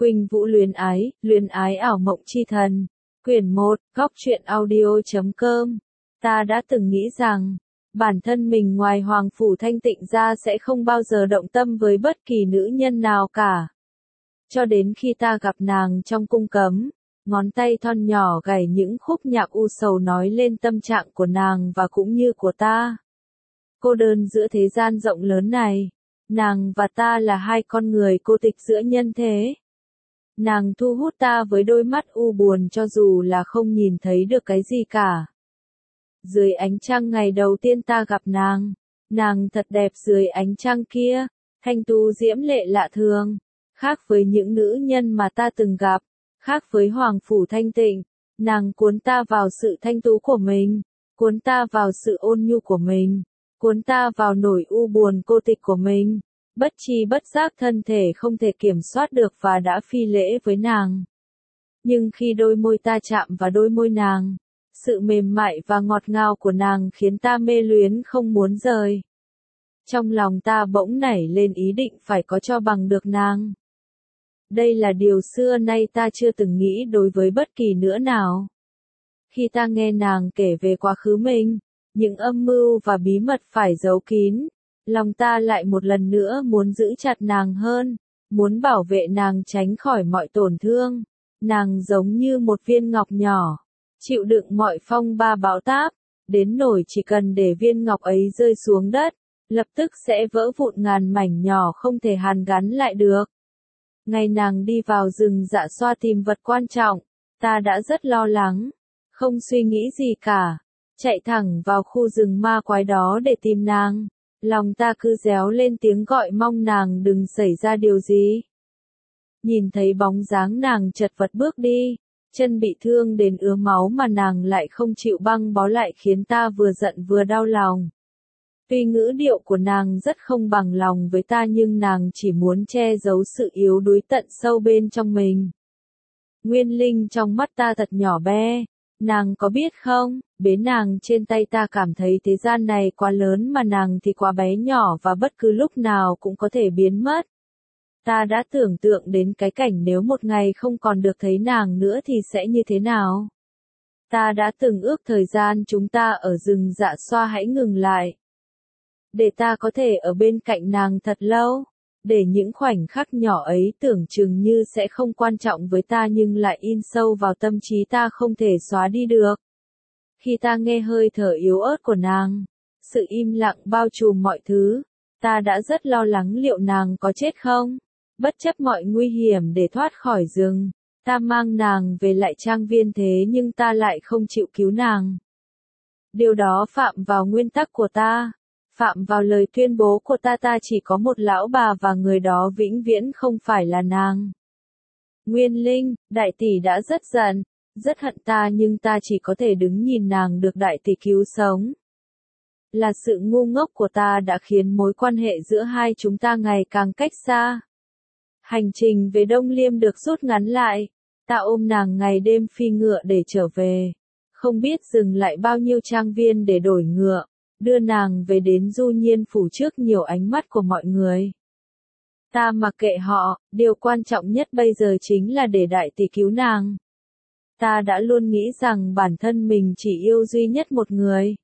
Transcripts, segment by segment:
Khuynh Vũ luyến ái ảo mộng chi thần. Quyển 1, góc truyện audio.com. Ta đã từng nghĩ rằng, bản thân mình ngoài Hoàng Phủ Thanh Tịnh ra sẽ không bao giờ động tâm với bất kỳ nữ nhân nào cả. Cho đến khi ta gặp nàng trong cung cấm, ngón tay thon nhỏ gảy những khúc nhạc u sầu nói lên tâm trạng của nàng và cũng như của ta. Cô đơn giữa thế gian rộng lớn này, nàng và ta là hai con người cô tịch giữa nhân thế. Nàng thu hút ta với đôi mắt u buồn cho dù là không nhìn thấy được cái gì cả. Dưới ánh trăng ngày đầu tiên ta gặp nàng thật đẹp dưới ánh trăng kia, thanh tú diễm lệ lạ thường, khác với những nữ nhân mà ta từng gặp, khác với Hoàng Phủ Thanh Tịnh, nàng cuốn ta vào sự thanh tú của mình, cuốn ta vào sự ôn nhu của mình, cuốn ta vào nỗi u buồn cô tịch của mình. Bất tri bất giác thân thể không thể kiểm soát được và đã phi lễ với nàng. Nhưng khi đôi môi ta chạm vào đôi môi nàng, sự mềm mại và ngọt ngào của nàng khiến ta mê luyến không muốn rời. Trong lòng ta bỗng nảy lên ý định phải có cho bằng được nàng. Đây là điều xưa nay ta chưa từng nghĩ đối với bất kỳ nữa nào. Khi ta nghe nàng kể về quá khứ mình, những âm mưu và bí mật phải giấu kín, lòng ta lại một lần nữa muốn giữ chặt nàng hơn, muốn bảo vệ nàng tránh khỏi mọi tổn thương. Nàng giống như một viên ngọc nhỏ, chịu đựng mọi phong ba bão táp, đến nỗi chỉ cần để viên ngọc ấy rơi xuống đất, lập tức sẽ vỡ vụn ngàn mảnh nhỏ không thể hàn gắn lại được. Ngày nàng đi vào rừng Dạ Xoa tìm vật quan trọng, ta đã rất lo lắng, không suy nghĩ gì cả, chạy thẳng vào khu rừng ma quái đó để tìm nàng. Lòng ta cứ réo lên tiếng gọi mong nàng đừng xảy ra điều gì. Nhìn thấy bóng dáng nàng chật vật bước đi, chân bị thương đến ứa máu mà nàng lại không chịu băng bó lại khiến ta vừa giận vừa đau lòng. Tuy ngữ điệu của nàng rất không bằng lòng với ta nhưng nàng chỉ muốn che giấu sự yếu đuối tận sâu bên trong mình. Nguyên Linh trong mắt ta thật nhỏ bé. Nàng có biết không, bế nàng trên tay ta cảm thấy thế gian này quá lớn mà nàng thì quá bé nhỏ và bất cứ lúc nào cũng có thể biến mất. Ta đã tưởng tượng đến cái cảnh nếu một ngày không còn được thấy nàng nữa thì sẽ như thế nào. Ta đã từng ước thời gian chúng ta ở rừng Dạ Xoa hãy ngừng lại. Để ta có thể ở bên cạnh nàng thật lâu. Để những khoảnh khắc nhỏ ấy tưởng chừng như sẽ không quan trọng với ta nhưng lại in sâu vào tâm trí ta không thể xóa đi được. Khi ta nghe hơi thở yếu ớt của nàng, sự im lặng bao trùm mọi thứ, ta đã rất lo lắng liệu nàng có chết không. Bất chấp mọi nguy hiểm để thoát khỏi rừng, ta mang nàng về lại trang viên thế nhưng ta lại không chịu cứu nàng. Điều đó phạm vào nguyên tắc của ta. Phạm vào lời tuyên bố của ta chỉ có một lão bà và người đó vĩnh viễn không phải là nàng. Nguyên Linh, đại tỷ đã rất giận, rất hận ta nhưng ta chỉ có thể đứng nhìn nàng được đại tỷ cứu sống. Là sự ngu ngốc của ta đã khiến mối quan hệ giữa hai chúng ta ngày càng cách xa. Hành trình về Đông Liêm được rút ngắn lại, ta ôm nàng ngày đêm phi ngựa để trở về. Không biết dừng lại bao nhiêu trang viên để đổi ngựa. Đưa nàng về đến Du Nhiên Phủ trước nhiều ánh mắt của mọi người. Ta mặc kệ họ, điều quan trọng nhất bây giờ chính là để đại tỷ cứu nàng. Ta đã luôn nghĩ rằng bản thân mình chỉ yêu duy nhất một người.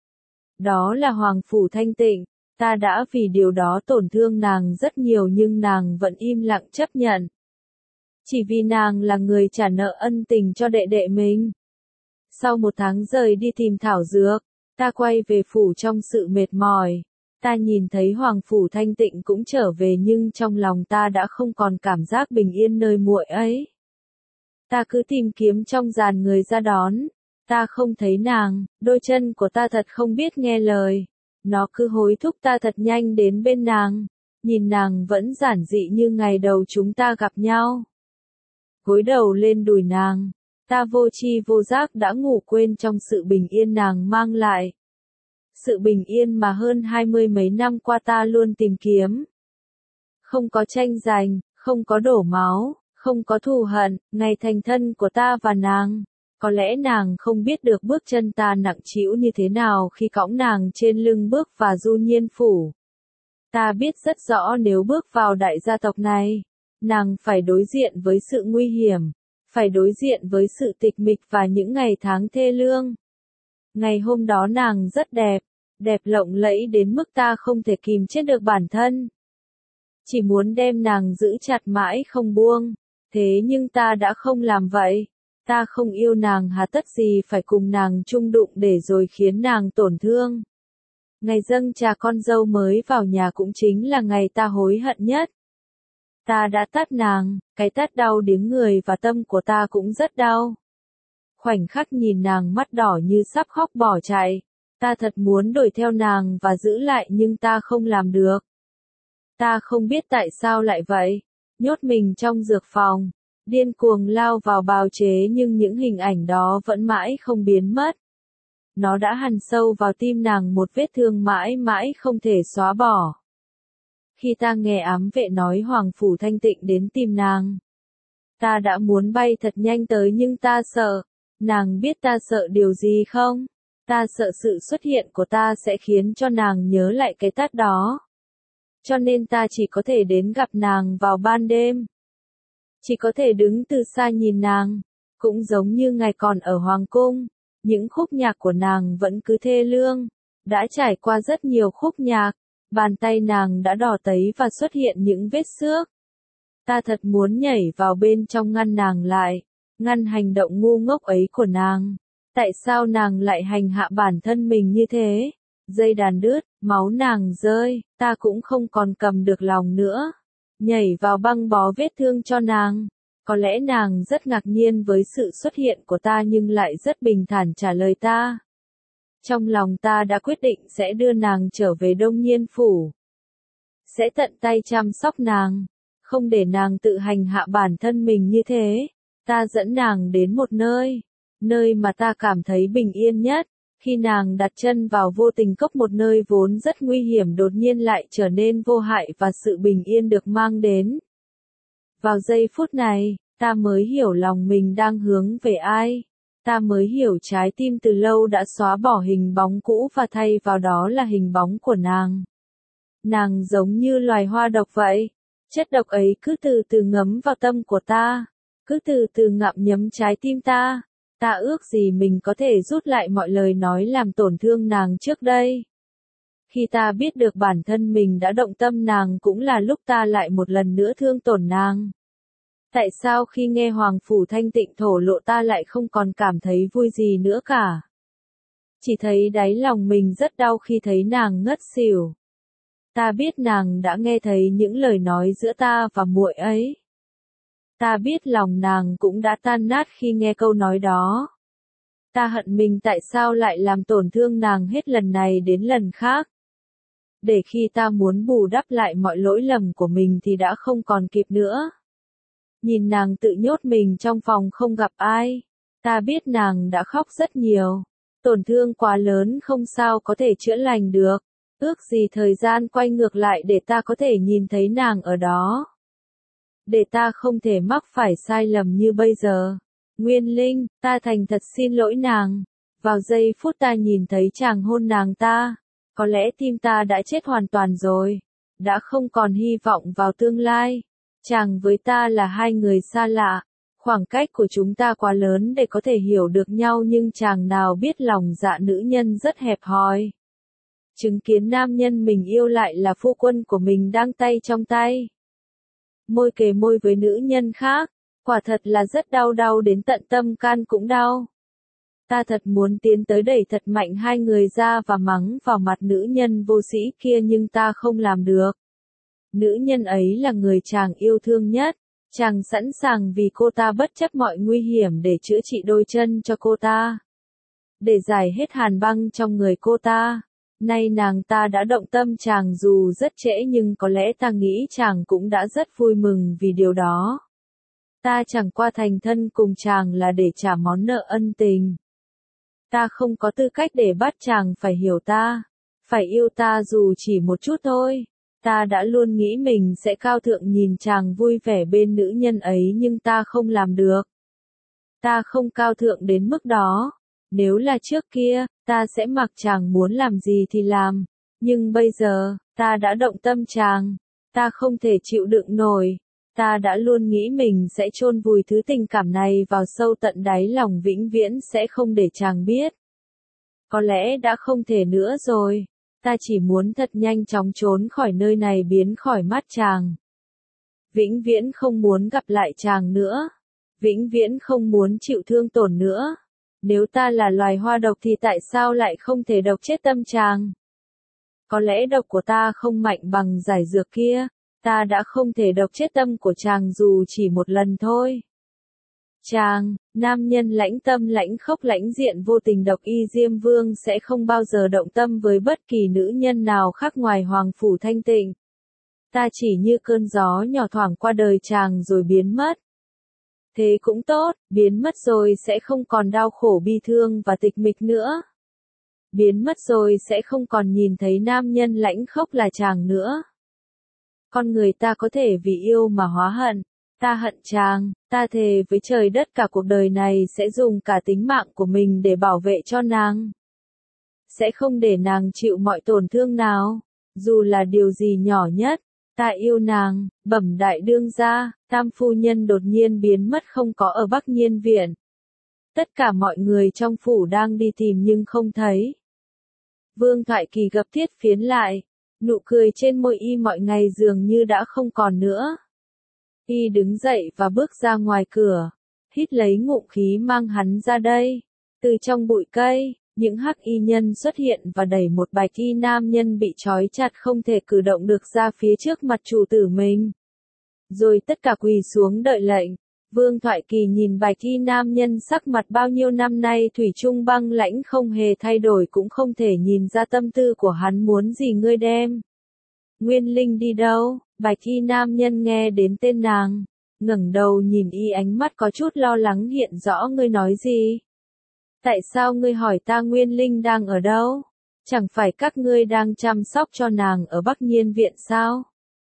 Đó là Hoàng Phủ Thanh Tịnh, ta đã vì điều đó tổn thương nàng rất nhiều nhưng nàng vẫn im lặng chấp nhận. Chỉ vì nàng là người trả nợ ân tình cho đệ đệ mình. Sau một tháng rời đi tìm thảo dược, ta quay về phủ trong sự mệt mỏi. Ta nhìn thấy Hoàng Phủ Thanh Tịnh cũng trở về nhưng trong lòng ta đã không còn cảm giác bình yên nơi muội ấy. Ta cứ tìm kiếm trong dàn người ra đón. Ta không thấy nàng, đôi chân của ta thật không biết nghe lời. Nó cứ hối thúc ta thật nhanh đến bên nàng. Nhìn nàng vẫn giản dị như ngày đầu chúng ta gặp nhau. Gối đầu lên đùi nàng. Ta vô tri vô giác đã ngủ quên trong sự bình yên nàng mang lại. Sự bình yên mà hơn 20 mấy năm qua ta luôn tìm kiếm. Không có tranh giành, không có đổ máu, không có thù hận, ngày thành thân của ta và nàng. Có lẽ nàng không biết được bước chân ta nặng trĩu như thế nào khi cõng nàng trên lưng bước vào Du Nhiên Phủ. Ta biết rất rõ nếu bước vào đại gia tộc này, Nàng phải đối diện với sự nguy hiểm, phải đối diện với sự tịch mịch và những ngày tháng thê lương. Ngày hôm đó nàng rất đẹp, đẹp lộng lẫy đến mức ta không thể kìm chết được bản thân. Chỉ muốn đem nàng giữ chặt mãi không buông, thế nhưng ta đã không làm vậy. Ta không yêu nàng hà tất gì phải cùng nàng chung đụng để rồi khiến nàng tổn thương. Ngày dâng trà con dâu mới vào nhà cũng chính là ngày ta hối hận nhất. Ta đã tát nàng, cái tát đau điếng người và tâm của ta cũng rất đau. Khoảnh khắc nhìn nàng mắt đỏ như sắp khóc bỏ chạy, ta thật muốn đuổi theo nàng và giữ lại nhưng ta không làm được. Ta không biết tại sao lại vậy, nhốt mình trong dược phòng, điên cuồng lao vào bào chế nhưng những hình ảnh đó vẫn mãi không biến mất. Nó đã hằn sâu vào tim nàng một vết thương mãi mãi không thể xóa bỏ. Khi ta nghe ám vệ nói Hoàng Phủ Thanh Tịnh đến tìm nàng, ta đã muốn bay thật nhanh tới nhưng ta sợ. Nàng biết ta sợ điều gì không? Ta sợ sự xuất hiện của ta sẽ khiến cho nàng nhớ lại cái tát đó. Cho nên ta chỉ có thể đến gặp nàng vào ban đêm. Chỉ có thể đứng từ xa nhìn nàng. Cũng giống như ngày còn ở Hoàng Cung, những khúc nhạc của nàng vẫn cứ thê lương. Đã trải qua rất nhiều khúc nhạc, bàn tay nàng đã đỏ tấy và xuất hiện những vết xước. Ta thật muốn nhảy vào bên trong ngăn nàng lại, ngăn hành động ngu ngốc ấy của nàng. Tại sao nàng lại hành hạ bản thân mình như thế? Dây đàn đứt, máu nàng rơi, ta cũng không còn cầm được lòng nữa. Nhảy vào băng bó vết thương cho nàng. Có lẽ nàng rất ngạc nhiên với sự xuất hiện của ta nhưng lại rất bình thản trả lời ta. Trong lòng ta đã quyết định sẽ đưa nàng trở về Đông Nhiên Phủ. Sẽ tận tay chăm sóc nàng, không để nàng tự hành hạ bản thân mình như thế. Ta dẫn nàng đến một nơi mà ta cảm thấy bình yên nhất. Khi nàng đặt chân vào vô tình cốc, một nơi vốn rất nguy hiểm đột nhiên lại trở nên vô hại và sự bình yên được mang đến. Vào giây phút này, ta mới hiểu lòng mình đang hướng về ai. Ta mới hiểu trái tim từ lâu đã xóa bỏ hình bóng cũ và thay vào đó là hình bóng của nàng. Nàng giống như loài hoa độc vậy. Chất độc ấy cứ từ từ ngấm vào tâm của ta, cứ từ từ ngậm nhấm trái tim ta. Ta ước gì mình có thể rút lại mọi lời nói làm tổn thương nàng trước đây. Khi ta biết được bản thân mình đã động tâm nàng cũng là lúc ta lại một lần nữa thương tổn nàng. Tại sao khi nghe Hoàng Phủ Thanh Tịnh thổ lộ ta lại không còn cảm thấy vui gì nữa cả? Chỉ thấy đáy lòng mình rất đau khi thấy nàng ngất xỉu. Ta biết nàng đã nghe thấy những lời nói giữa ta và muội ấy. Ta biết lòng nàng cũng đã tan nát khi nghe câu nói đó. Ta hận mình tại sao lại làm tổn thương nàng hết lần này đến lần khác. Để khi ta muốn bù đắp lại mọi lỗi lầm của mình thì đã không còn kịp nữa. Nhìn nàng tự nhốt mình trong phòng không gặp ai. Ta biết nàng đã khóc rất nhiều. Tổn thương quá lớn không sao có thể chữa lành được. Ước gì thời gian quay ngược lại để ta có thể nhìn thấy nàng ở đó. Để ta không thể mắc phải sai lầm như bây giờ. Nguyên Linh, ta thành thật xin lỗi nàng. Vào giây phút ta nhìn thấy chàng hôn nàng ta, có lẽ tim ta đã chết hoàn toàn rồi. Đã không còn hy vọng vào tương lai. Chàng với ta là hai người xa lạ. Khoảng cách của chúng ta quá lớn để có thể hiểu được nhau nhưng chàng nào biết lòng dạ nữ nhân rất hẹp hòi. Chứng kiến nam nhân mình yêu lại là phu quân của mình đang tay trong tay. Môi kề môi với nữ nhân khác, quả thật là rất đau đến tận tâm can cũng đau. Ta thật muốn tiến tới đẩy thật mạnh hai người ra và mắng vào mặt nữ nhân vô sĩ kia nhưng ta không làm được. Nữ nhân ấy là người chàng yêu thương nhất, chàng sẵn sàng vì cô ta bất chấp mọi nguy hiểm để chữa trị đôi chân cho cô ta. Để giải hết hàn băng trong người cô ta. Nay nàng ta đã động tâm chàng dù rất trễ nhưng có lẽ ta nghĩ chàng cũng đã rất vui mừng vì điều đó. Ta chẳng qua thành thân cùng chàng là để trả món nợ ân tình. Ta không có tư cách để bắt chàng phải hiểu ta, phải yêu ta dù chỉ một chút thôi. Ta đã luôn nghĩ mình sẽ cao thượng nhìn chàng vui vẻ bên nữ nhân ấy nhưng ta không làm được. Ta không cao thượng đến mức đó. Nếu là trước kia, ta sẽ mặc chàng muốn làm gì thì làm. Nhưng bây giờ, ta đã động tâm chàng. Ta không thể chịu đựng nổi. Ta đã luôn nghĩ mình sẽ chôn vùi thứ tình cảm này vào sâu tận đáy lòng vĩnh viễn sẽ không để chàng biết. Có lẽ đã không thể nữa rồi. Ta chỉ muốn thật nhanh chóng trốn khỏi nơi này biến khỏi mắt chàng. Vĩnh viễn không muốn gặp lại chàng nữa. Vĩnh viễn không muốn chịu thương tổn nữa. Nếu ta là loài hoa độc thì tại sao lại không thể độc chết tâm chàng? Có lẽ độc của ta không mạnh bằng giải dược kia. Ta đã không thể độc chết tâm của chàng dù chỉ một lần thôi. Chàng, nam nhân lãnh tâm lãnh khốc lãnh diện vô tình độc y Diêm Vương sẽ không bao giờ động tâm với bất kỳ nữ nhân nào khác ngoài Hoàng Phủ Thanh Tịnh. Ta chỉ như cơn gió nhỏ thoảng qua đời chàng rồi biến mất. Thế cũng tốt, biến mất rồi sẽ không còn đau khổ bi thương và tịch mịch nữa. Biến mất rồi sẽ không còn nhìn thấy nam nhân lãnh khốc là chàng nữa. Con người ta có thể vì yêu mà hóa hận. Ta hận chàng, ta thề với trời đất cả cuộc đời này sẽ dùng cả tính mạng của mình để bảo vệ cho nàng. Sẽ không để nàng chịu mọi tổn thương nào, dù là điều gì nhỏ nhất. Ta yêu nàng, bẩm đại đương gia, tam phu nhân đột nhiên biến mất không có ở Bắc Nhiên Viện. Tất cả mọi người trong phủ đang đi tìm nhưng không thấy. Vương Thoại Kỳ gấp thiết phiến lại, nụ cười trên môi y mọi ngày dường như đã không còn nữa. Y đứng dậy và bước ra ngoài cửa, hít lấy ngụm khí mang hắn ra đây. Từ trong bụi cây, những hắc y nhân xuất hiện và đẩy một bạch y nam nhân bị trói chặt không thể cử động được ra phía trước mặt chủ tử mình. Rồi tất cả quỳ xuống đợi lệnh. Vương Thoại Kỳ nhìn bạch y nam nhân sắc mặt bao nhiêu năm nay thủy chung băng lãnh không hề thay đổi cũng không thể nhìn ra tâm tư của hắn muốn gì ngươi đem. Nguyên Linh đi đâu? Bạch y nam nhân nghe đến tên nàng, ngẩng đầu nhìn y ánh mắt có chút lo lắng hiện rõ ngươi nói gì. Tại sao ngươi hỏi ta Nguyên Linh đang ở đâu? Chẳng phải các ngươi đang chăm sóc cho nàng ở Bắc Nhiên Viện sao?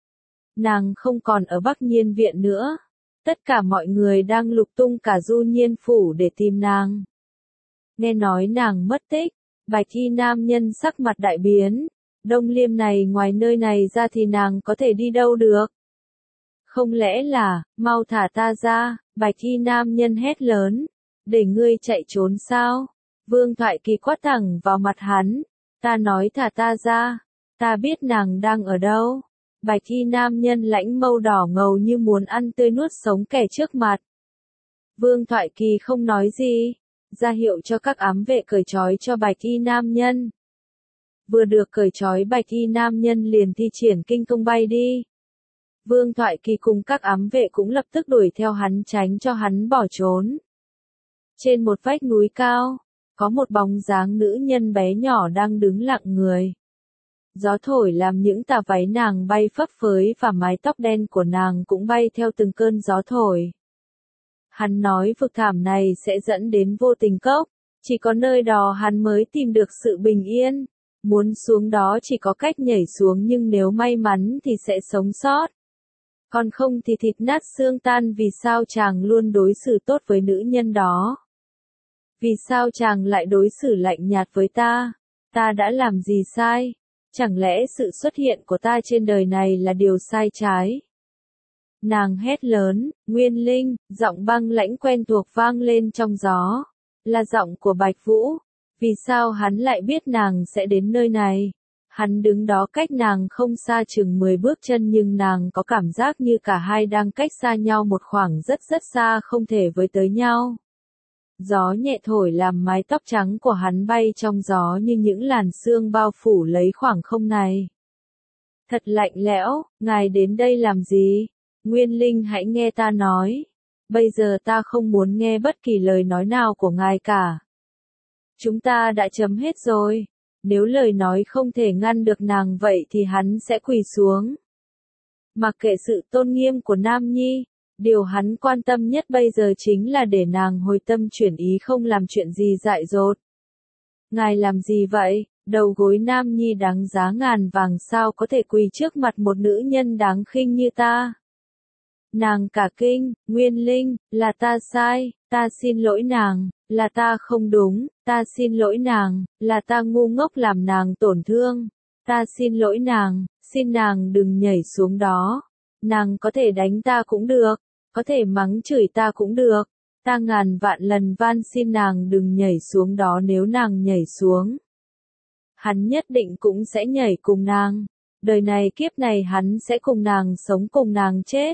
Nàng không còn ở Bắc Nhiên Viện nữa. Tất cả mọi người đang lục tung cả Du Nhiên Phủ để tìm nàng. Nghe nói nàng mất tích, bạch y nam nhân sắc mặt đại biến. Đông Liêm này ngoài nơi này ra thì nàng có thể đi đâu được? Không lẽ là, mau thả ta ra, bạch y nam nhân hét lớn. Để ngươi chạy trốn sao? Vương Thoại Kỳ quát thẳng vào mặt hắn. Ta nói thả ta ra. Ta biết nàng đang ở đâu. Bạch y nam nhân lãnh mâu đỏ ngầu như muốn ăn tươi nuốt sống kẻ trước mặt. Vương Thoại Kỳ không nói gì. Ra hiệu cho các ám vệ cởi trói cho bạch y nam nhân. Vừa được cởi trói bạch y nam nhân liền thi triển kinh công bay đi. Vương Thoại Kỳ cùng các ám vệ cũng lập tức đuổi theo hắn tránh cho hắn bỏ trốn. Trên một vách núi cao, có một bóng dáng nữ nhân bé nhỏ đang đứng lặng người. Gió thổi làm những tà váy nàng bay phấp phới và mái tóc đen của nàng cũng bay theo từng cơn gió thổi. Hắn nói vực thảm này sẽ dẫn đến vô tình cốc, chỉ có nơi đó hắn mới tìm được sự bình yên. Muốn xuống đó chỉ có cách nhảy xuống nhưng nếu may mắn thì sẽ sống sót. Còn không thì thịt nát xương tan. Vì sao chàng luôn đối xử tốt với nữ nhân đó? Vì sao chàng lại đối xử lạnh nhạt với ta? Ta đã làm gì sai? Chẳng lẽ sự xuất hiện của ta trên đời này là điều sai trái? Nàng hét lớn, Nguyên Linh, giọng băng lãnh quen thuộc vang lên trong gió. Là giọng của Bạch Vũ. Vì sao hắn lại biết nàng sẽ đến nơi này? Hắn đứng đó cách nàng không xa chừng 10 bước chân nhưng nàng có cảm giác như cả hai đang cách xa nhau một khoảng rất rất xa không thể với tới nhau. Gió nhẹ thổi làm mái tóc trắng của hắn bay trong gió như những làn sương bao phủ lấy khoảng không này. Thật lạnh lẽo, ngài đến đây làm gì? Nguyên Linh hãy nghe ta nói. Bây giờ ta không muốn nghe bất kỳ lời nói nào của ngài cả. Chúng ta đã chấm hết rồi. Nếu lời nói không thể ngăn được nàng vậy thì hắn sẽ quỳ xuống. Mặc kệ sự tôn nghiêm của Nam Nhi, điều hắn quan tâm nhất bây giờ chính là để nàng hồi tâm chuyển ý không làm chuyện gì dại dột. Ngài làm gì vậy? Đầu gối Nam Nhi đáng giá ngàn vàng sao có thể quỳ trước mặt một nữ nhân đáng khinh như ta? Nàng cả kinh, Nguyên Linh, là ta sai, ta xin lỗi nàng, là ta không đúng, ta xin lỗi nàng, là ta ngu ngốc làm nàng tổn thương, ta xin lỗi nàng, xin nàng đừng nhảy xuống đó. Nàng có thể đánh ta cũng được, có thể mắng chửi ta cũng được. Ta ngàn vạn lần van xin nàng đừng nhảy xuống đó, nếu nàng nhảy xuống, hắn nhất định cũng sẽ nhảy cùng nàng. Đời này kiếp này hắn sẽ cùng nàng sống cùng nàng chết.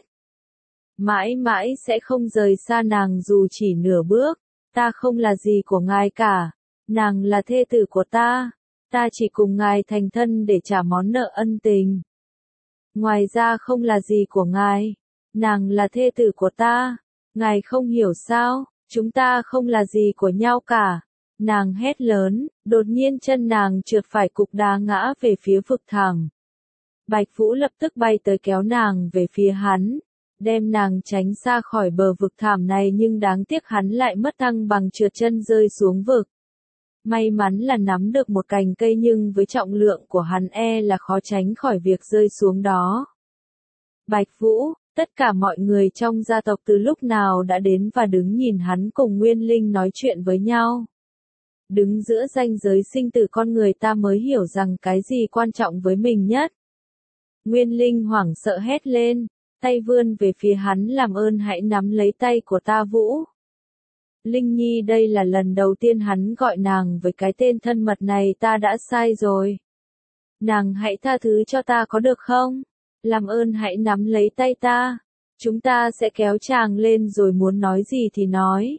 Mãi mãi sẽ không rời xa nàng dù chỉ nửa bước. Ta không là gì của ngài cả. Nàng là thê tử của ta. Ta chỉ cùng ngài thành thân để trả món nợ ân tình. Ngoài ra không là gì của ngài. Nàng là thê tử của ta. Ngài không hiểu sao, chúng ta không là gì của nhau cả. Nàng hét lớn, đột nhiên chân nàng trượt phải cục đá ngã về phía vực thẳm. Bạch Vũ lập tức bay tới kéo nàng về phía hắn, đem nàng tránh xa khỏi bờ vực thẳm này, nhưng đáng tiếc hắn lại mất thăng bằng, trượt chân rơi xuống vực. May mắn là nắm được một cành cây, nhưng với trọng lượng của hắn là khó tránh khỏi việc rơi xuống đó. Bạch Vũ, tất cả mọi người trong gia tộc từ lúc nào đã đến và đứng nhìn hắn cùng Nguyên Linh nói chuyện với nhau. Đứng giữa ranh giới sinh tử, con người ta mới hiểu rằng cái gì quan trọng với mình nhất. Nguyên Linh hoảng sợ hét lên, tay vươn về phía hắn, làm ơn hãy nắm lấy tay của ta Vũ. Linh Nhi, đây là lần đầu tiên hắn gọi nàng với cái tên thân mật này, ta đã sai rồi. Nàng hãy tha thứ cho ta có được không? Làm ơn hãy nắm lấy tay ta. Chúng ta sẽ kéo chàng lên rồi muốn nói gì thì nói.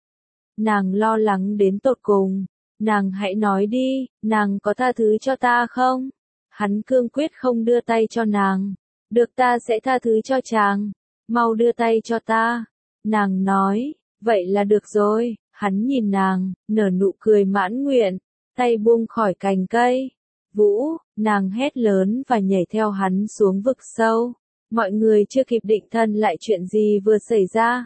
Nàng lo lắng đến tột cùng. Nàng hãy nói đi, nàng có tha thứ cho ta không? Hắn cương quyết không đưa tay cho nàng. Được, ta sẽ tha thứ cho chàng. Mau đưa tay cho ta. Nàng nói, vậy là được rồi. Hắn nhìn nàng, nở nụ cười mãn nguyện, tay buông khỏi cành cây. Vũ, nàng hét lớn và nhảy theo hắn xuống vực sâu. Mọi người chưa kịp định thần lại chuyện gì vừa xảy ra.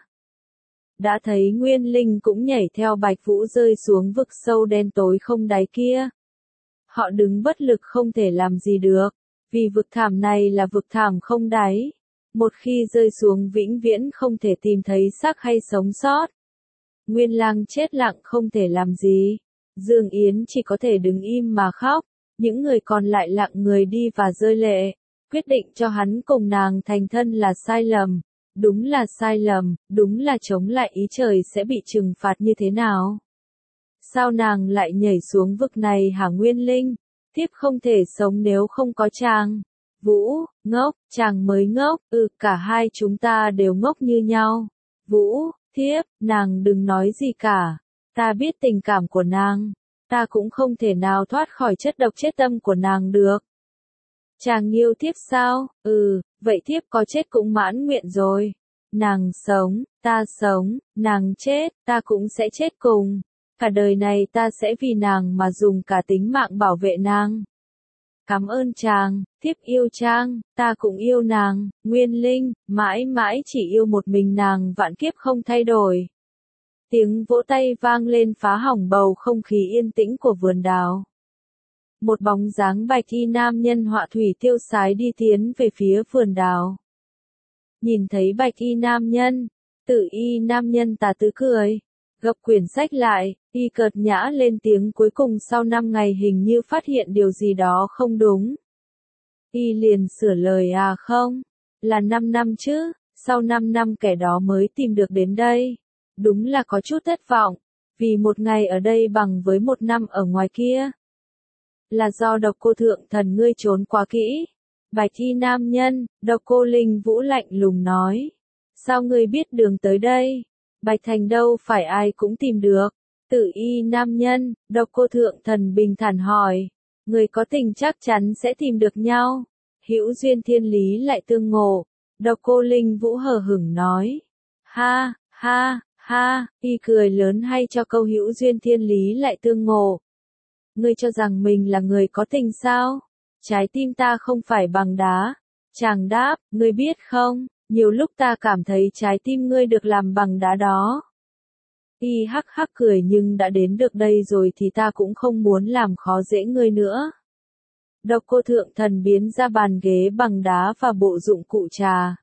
Đã thấy Nguyên Linh cũng nhảy theo Bạch Vũ rơi xuống vực sâu đen tối không đáy kia. Họ đứng bất lực không thể làm gì được, vì vực thẳm này là vực thẳm không đáy. Một khi rơi xuống vĩnh viễn không thể tìm thấy xác hay sống sót. Nguyên Lang chết lặng không thể làm gì. Dương Yến chỉ có thể đứng im mà khóc. Những người còn lại lặng người đi và rơi lệ. Quyết định cho hắn cùng nàng thành thân là sai lầm. Đúng là sai lầm, đúng là chống lại ý trời sẽ bị trừng phạt như thế nào. Sao nàng lại nhảy xuống vực này hả Nguyên Linh? Thiếp không thể sống nếu không có chàng. Vũ, ngốc, chàng mới ngốc, cả hai chúng ta đều ngốc như nhau. Vũ, thiếp, nàng đừng nói gì cả. Ta biết tình cảm của nàng. Ta cũng không thể nào thoát khỏi chất độc chết tâm của nàng được. Chàng yêu thiếp sao? Vậy thiếp có chết cũng mãn nguyện rồi. Nàng sống, ta sống, nàng chết, ta cũng sẽ chết cùng. Cả đời này ta sẽ vì nàng mà dùng cả tính mạng bảo vệ nàng. Cảm ơn chàng, thiếp yêu chàng, ta cũng yêu nàng, Nguyên Linh, mãi mãi chỉ yêu một mình nàng, vạn kiếp không thay đổi. Tiếng vỗ tay vang lên phá hỏng bầu không khí yên tĩnh của vườn đào. Một bóng dáng bạch y nam nhân họa thủy tiêu sái đi tiến về phía vườn đào. Nhìn thấy bạch y nam nhân, Tử y nam nhân tà tứ cười, gập quyển sách lại, y cợt nhã lên tiếng, cuối cùng sau 5 ngày hình như phát hiện điều gì đó không đúng. Y liền sửa lời, không, là 5 năm chứ, sau 5 năm kẻ đó mới tìm được đến đây. Đúng là có chút thất vọng, vì 1 ngày ở đây bằng với 1 năm ở ngoài kia. Là do Độc Cô thượng thần ngươi trốn quá kỹ. Bạch y nam nhân, Độc Cô Linh Vũ lạnh lùng nói. Sao ngươi biết đường tới đây? Bạch Thành đâu phải ai cũng tìm được. Tử y nam nhân, Độc Cô thượng thần bình thản hỏi. Người có tình chắc chắn sẽ tìm được nhau. Hữu duyên thiên lý lại tương ngộ. Độc Cô Linh Vũ hờ hững nói. Ha, ha, ha, y cười lớn hay cho câu hữu duyên thiên lý lại tương ngộ. Ngươi cho rằng mình là người có tình sao? Trái tim ta không phải bằng đá. Chàng đáp, ngươi biết không, nhiều lúc ta cảm thấy trái tim ngươi được làm bằng đá đó. Y hắc hắc cười, nhưng đã đến được đây rồi thì ta cũng không muốn làm khó dễ ngươi nữa. Độc Cô thượng thần biến ra bàn ghế bằng đá và bộ dụng cụ trà.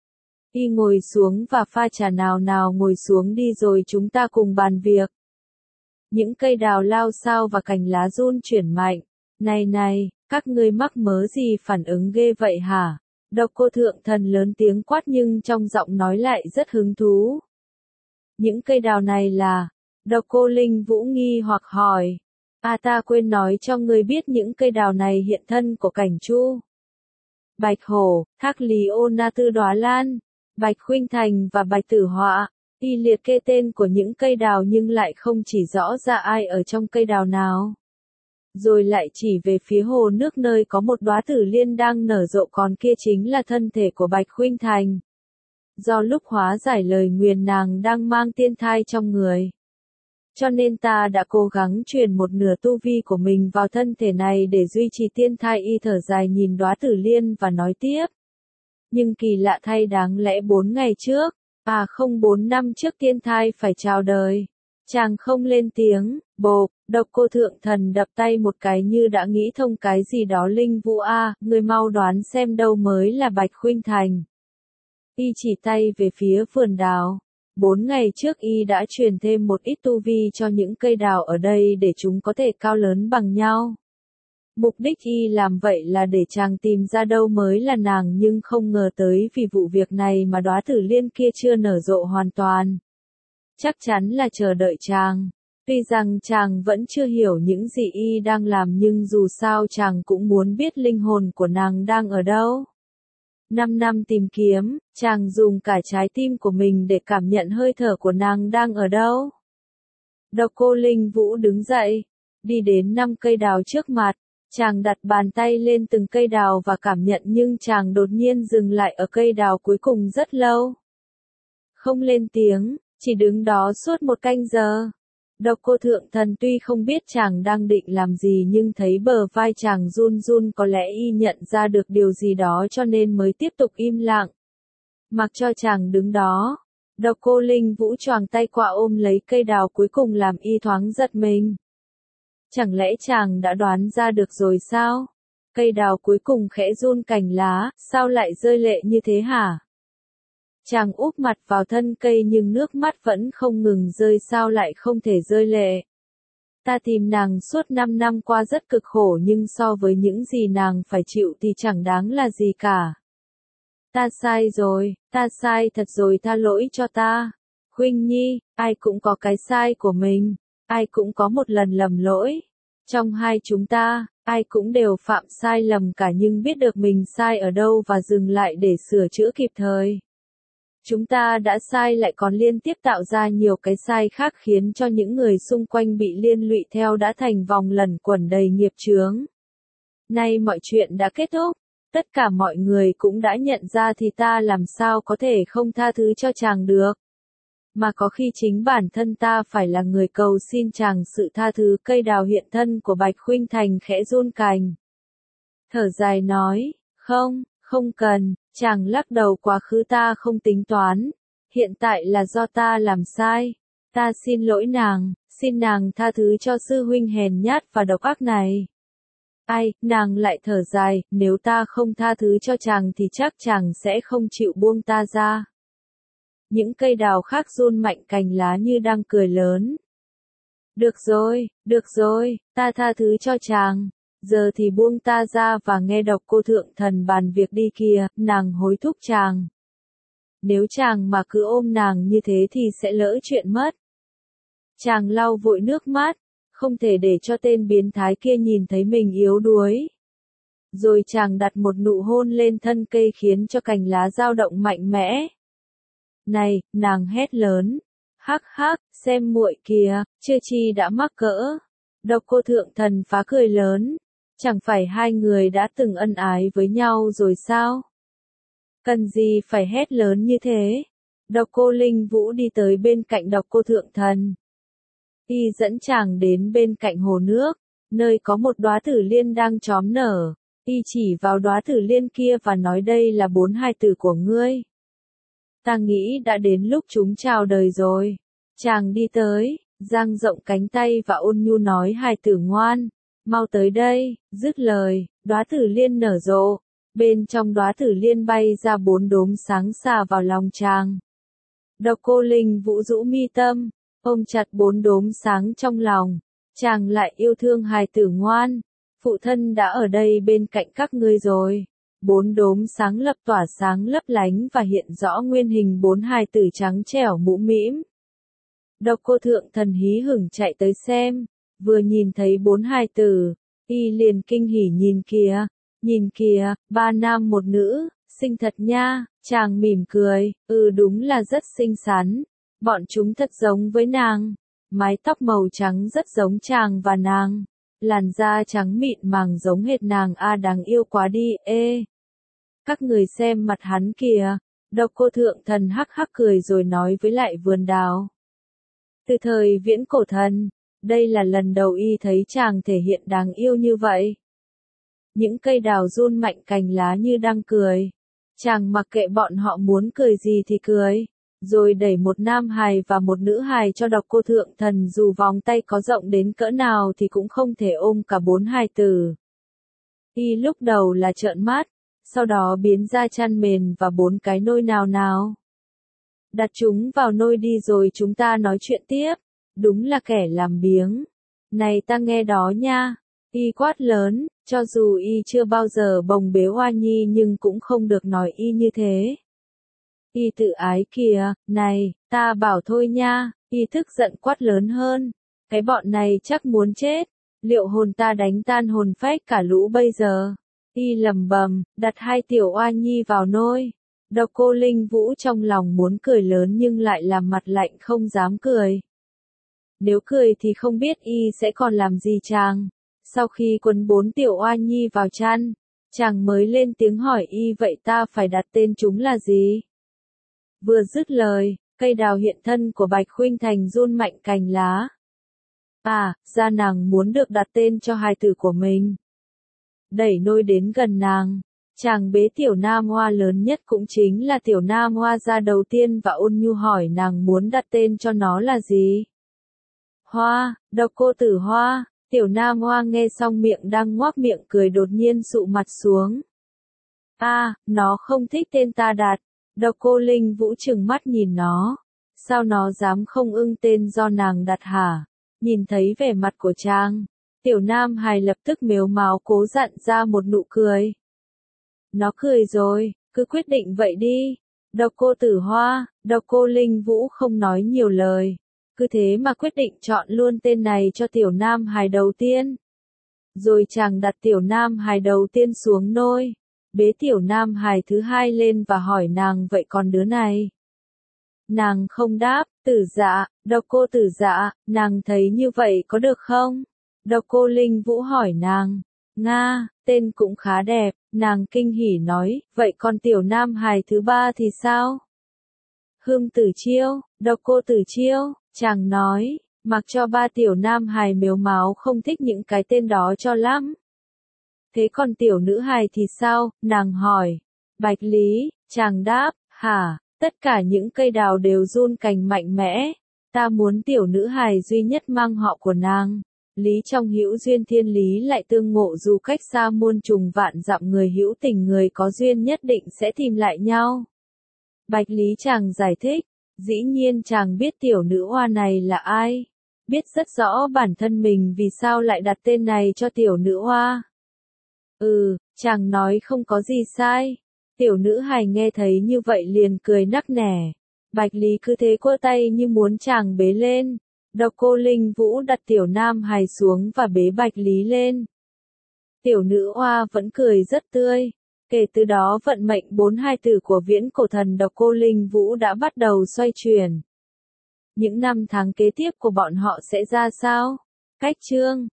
Y ngồi xuống và pha trà, nào ngồi xuống đi rồi chúng ta cùng bàn việc. Những cây đào lao xao và cành lá run chuyển mạnh. Này, các ngươi mắc mớ gì phản ứng ghê vậy hả? Độc Cô Thượng Thần lớn tiếng quát nhưng trong giọng nói lại rất hứng thú. Những cây đào này là... Độc Cô Linh Vũ nghi hoặc hỏi. Ta quên nói cho ngươi biết những cây đào này hiện thân của Cảnh Chu. Bạch Hổ, Thác Lý Ô Na Tư Đóa Lan, Bạch Khuynh Thành và Bạch Tử Họa. Y liệt kê tên của những cây đào nhưng lại không chỉ rõ ra ai ở trong cây đào nào. Rồi lại chỉ về phía hồ nước nơi có một đóa tử liên đang nở rộ, còn kia chính là thân thể của Bạch Khuynh Thành. Do lúc hóa giải lời nguyền nàng đang mang tiên thai trong người. Cho nên ta đã cố gắng truyền một nửa tu vi của mình vào thân thể này để duy trì tiên thai. Y thở dài nhìn đóa tử liên và nói tiếp. Nhưng kỳ lạ thay, đáng lẽ 4 ngày trước, không 4 năm trước tiên thai phải chào đời. Chàng không lên tiếng, bộp, Độc Cô Thượng Thần đập tay một cái như đã nghĩ thông cái gì đó. Linh Vũ người mau đoán xem đâu mới là Bạch Khuynh Thành. Y chỉ tay về phía vườn đào. 4 ngày trước y đã truyền thêm một ít tu vi cho những cây đào ở đây để chúng có thể cao lớn bằng nhau. Mục đích y làm vậy là để chàng tìm ra đâu mới là nàng, nhưng không ngờ tới vì vụ việc này mà đóa tử liên kia chưa nở rộ hoàn toàn. Chắc chắn là chờ đợi chàng. Tuy rằng chàng vẫn chưa hiểu những gì y đang làm, nhưng dù sao chàng cũng muốn biết linh hồn của nàng đang ở đâu. 5 năm tìm kiếm, chàng dùng cả trái tim của mình để cảm nhận hơi thở của nàng đang ở đâu. Độc Cô Linh Vũ đứng dậy, đi đến 5 cây đào trước mặt. Chàng đặt bàn tay lên từng cây đào và cảm nhận, nhưng chàng đột nhiên dừng lại ở cây đào cuối cùng rất lâu. Không lên tiếng, chỉ đứng đó suốt 1 canh giờ. Độc Cô Thượng Thần tuy không biết chàng đang định làm gì, nhưng thấy bờ vai chàng run run, có lẽ y nhận ra được điều gì đó cho nên mới tiếp tục im lặng. Mặc cho chàng đứng đó, Độc Cô Linh Vũ choàng tay qua ôm lấy cây đào cuối cùng làm y thoáng giật mình. Chẳng lẽ chàng đã đoán ra được rồi sao? Cây đào cuối cùng khẽ run cành lá, sao lại rơi lệ như thế hả? Chàng úp mặt vào thân cây nhưng nước mắt vẫn không ngừng rơi, sao lại không thể rơi lệ? Ta tìm nàng suốt 5 năm qua rất cực khổ, nhưng so với những gì nàng phải chịu thì chẳng đáng là gì cả. Ta sai rồi, ta sai thật rồi, tha lỗi cho ta. Khuynh Nhi, ai cũng có cái sai của mình, ai cũng có một lần lầm lỗi. Trong hai chúng ta, ai cũng đều phạm sai lầm cả, nhưng biết được mình sai ở đâu và dừng lại để sửa chữa kịp thời. Chúng ta đã sai lại còn liên tiếp tạo ra nhiều cái sai khác, khiến cho những người xung quanh bị liên lụy theo, đã thành vòng luẩn quẩn đầy nghiệp chướng. Nay mọi chuyện đã kết thúc, tất cả mọi người cũng đã nhận ra thì ta làm sao có thể không tha thứ cho chàng được. Mà có khi chính bản thân ta phải là người cầu xin chàng sự tha thứ. Cây đào hiện thân của Bạch Khuynh Thành khẽ run cành. Thở dài nói, không cần. Chàng lắc đầu, quá khứ ta không tính toán. Hiện tại là do ta làm sai. Ta xin lỗi nàng, xin nàng tha thứ cho sư huynh hèn nhát và độc ác này. Nàng lại thở dài, nếu ta không tha thứ cho chàng thì chắc chàng sẽ không chịu buông ta ra. Những cây đào khác run mạnh cành lá như đang cười lớn. Được rồi, ta tha thứ cho chàng. Giờ thì buông ta ra và nghe Độc Cô Thượng Thần bàn việc đi kìa, nàng hối thúc chàng. Nếu chàng mà cứ ôm nàng như thế thì sẽ lỡ chuyện mất. Chàng lau vội nước mắt, không thể để cho tên biến thái kia nhìn thấy mình yếu đuối. Rồi chàng đặt một nụ hôn lên thân cây khiến cho cành lá dao động mạnh mẽ. Này, nàng hét lớn. Hắc hắc, xem muội kìa, chưa chi đã mắc cỡ. Độc Cô Thượng Thần phá cười lớn. Chẳng phải hai người đã từng ân ái với nhau rồi sao? Cần gì phải hét lớn như thế? Độc Cô Linh Vũ đi tới bên cạnh Độc Cô Thượng Thần. Y dẫn chàng đến bên cạnh hồ nước, nơi có một đóa tử liên đang chóm nở. Y chỉ vào đóa tử liên kia và nói, đây là 4 hài tử của ngươi. Ta nghĩ đã đến lúc chúng chào đời rồi. Chàng đi tới, dang rộng cánh tay và ôn nhu nói, hài tử ngoan, mau tới đây. Dứt lời, đóa tử liên nở rộ. Bên trong đóa tử liên bay ra 4 đốm sáng xà vào lòng chàng. Độc Cô Linh Vũ rũ mi tâm, ôm chặt 4 đốm sáng trong lòng. Chàng lại yêu thương hài tử ngoan. Phụ thân đã ở đây bên cạnh các ngươi rồi. 4 đốm sáng lập tỏa sáng lấp lánh và hiện rõ nguyên hình 4 hài tử trắng trẻo mũm mĩm. Độc Cô Thượng Thần hí hửng chạy tới xem, vừa nhìn thấy 4 hài tử, y liền kinh hỉ nhìn kìa, 3 nam 1 nữ, xinh thật nha, chàng mỉm cười, đúng là rất xinh xắn, bọn chúng thật giống với nàng, mái tóc màu trắng rất giống chàng và nàng, làn da trắng mịn màng giống hệt nàng đáng yêu quá đi, Các người xem mặt hắn kìa, Độc Cô Thượng Thần hắc hắc cười rồi nói với lại vườn đào. Từ thời viễn cổ thần, đây là lần đầu y thấy chàng thể hiện đáng yêu như vậy. Những cây đào run mạnh cành lá như đang cười. Chàng mặc kệ bọn họ muốn cười gì thì cười, rồi đẩy một nam hài và một nữ hài cho Độc Cô Thượng Thần, dù vòng tay có rộng đến cỡ nào thì cũng không thể ôm cả 4 hài tử. Y lúc đầu là trợn mắt, sau đó biến ra chăn mền và 4 cái nôi nào. Đặt chúng vào nôi đi rồi chúng ta nói chuyện tiếp, đúng là kẻ làm biếng. Này ta nghe đó nha, y quát lớn, cho dù y chưa bao giờ bồng bế Hoa Nhi nhưng cũng không được nói y như thế. Y tự ái kìa, này, ta bảo thôi nha, y tức giận quát lớn hơn, cái bọn này chắc muốn chết, liệu hồn ta đánh tan hồn phách cả lũ bây giờ. Y lầm bầm, đặt 2 tiểu Hoa Nhi vào nôi. Độc Cô Linh Vũ trong lòng muốn cười lớn nhưng lại làm mặt lạnh không dám cười. Nếu cười thì không biết y sẽ còn làm gì chàng. Sau khi quấn 4 tiểu Hoa Nhi vào chăn, chàng mới lên tiếng hỏi y vậy ta phải đặt tên chúng là gì? Vừa dứt lời, cây đào hiện thân của Bạch Khuynh Thành run mạnh cành lá. Ra nàng muốn được đặt tên cho hài tử của mình. Đẩy nôi đến gần nàng, chàng bế tiểu nam hoa lớn nhất cũng chính là tiểu nam hoa ra đầu tiên và ôn nhu hỏi nàng muốn đặt tên cho nó là gì? Hoa, Độc Cô Tử Hoa. Tiểu nam hoa nghe xong miệng đang ngoác miệng cười đột nhiên sụ mặt xuống. Nó không thích tên ta đặt. Độc Cô Linh Vũ trừng mắt nhìn nó. Sao nó dám không ưng tên do nàng đặt hả? Nhìn thấy vẻ mặt của chàng, tiểu nam hài lập tức mếu máo cố dặn ra một nụ cười. Nó cười rồi, cứ quyết định vậy đi. Độc Cô Tử Hoa, Độc Cô Linh Vũ không nói nhiều lời. Cứ thế mà quyết định chọn luôn tên này cho tiểu nam hài đầu tiên. Rồi chàng đặt tiểu nam hài đầu tiên xuống nôi, bế tiểu nam hài thứ 2 lên và hỏi nàng vậy còn đứa này? Nàng không đáp, Tử Dạ, Độc Cô Tử Dạ, nàng thấy như vậy có được không? Độc Cô Linh Vũ hỏi nàng. Nga, tên cũng khá đẹp, nàng kinh hỉ nói, vậy còn tiểu nam hài thứ 3 thì sao? Hương Tử Chiêu, Độc Cô Tử Chiêu. Chàng nói, mặc cho 3 tiểu nam hài mếu máo không thích những cái tên đó cho lắm. Thế còn tiểu nữ hài thì sao? Nàng hỏi. Bạch Lý, chàng đáp, hả, tất cả những cây đào đều run cành mạnh mẽ. Ta muốn tiểu nữ hài duy nhất mang họ của nàng. Lý trong hữu duyên thiên lý lại tương ngộ dù cách xa muôn trùng vạn dặm người hữu tình người có duyên nhất định sẽ tìm lại nhau. Bạch Lý chàng giải thích. Dĩ nhiên chàng biết tiểu nữ hoa này là ai, biết rất rõ bản thân mình vì sao lại đặt tên này cho tiểu nữ hoa. Chàng nói không có gì sai. Tiểu nữ hài nghe thấy như vậy liền cười nắc nẻ. Bạch Lý cứ thế quơ tay như muốn chàng bế lên. Độc Cô Linh Vũ đặt tiểu nam hài xuống và bế Bạch Lý lên. Tiểu nữ hoa vẫn cười rất tươi. Kể từ đó vận mệnh 4 hài tử của viễn cổ thần Độc Cô Linh Vũ đã bắt đầu xoay chuyển. Những năm tháng kế tiếp của bọn họ sẽ ra sao? Cách chương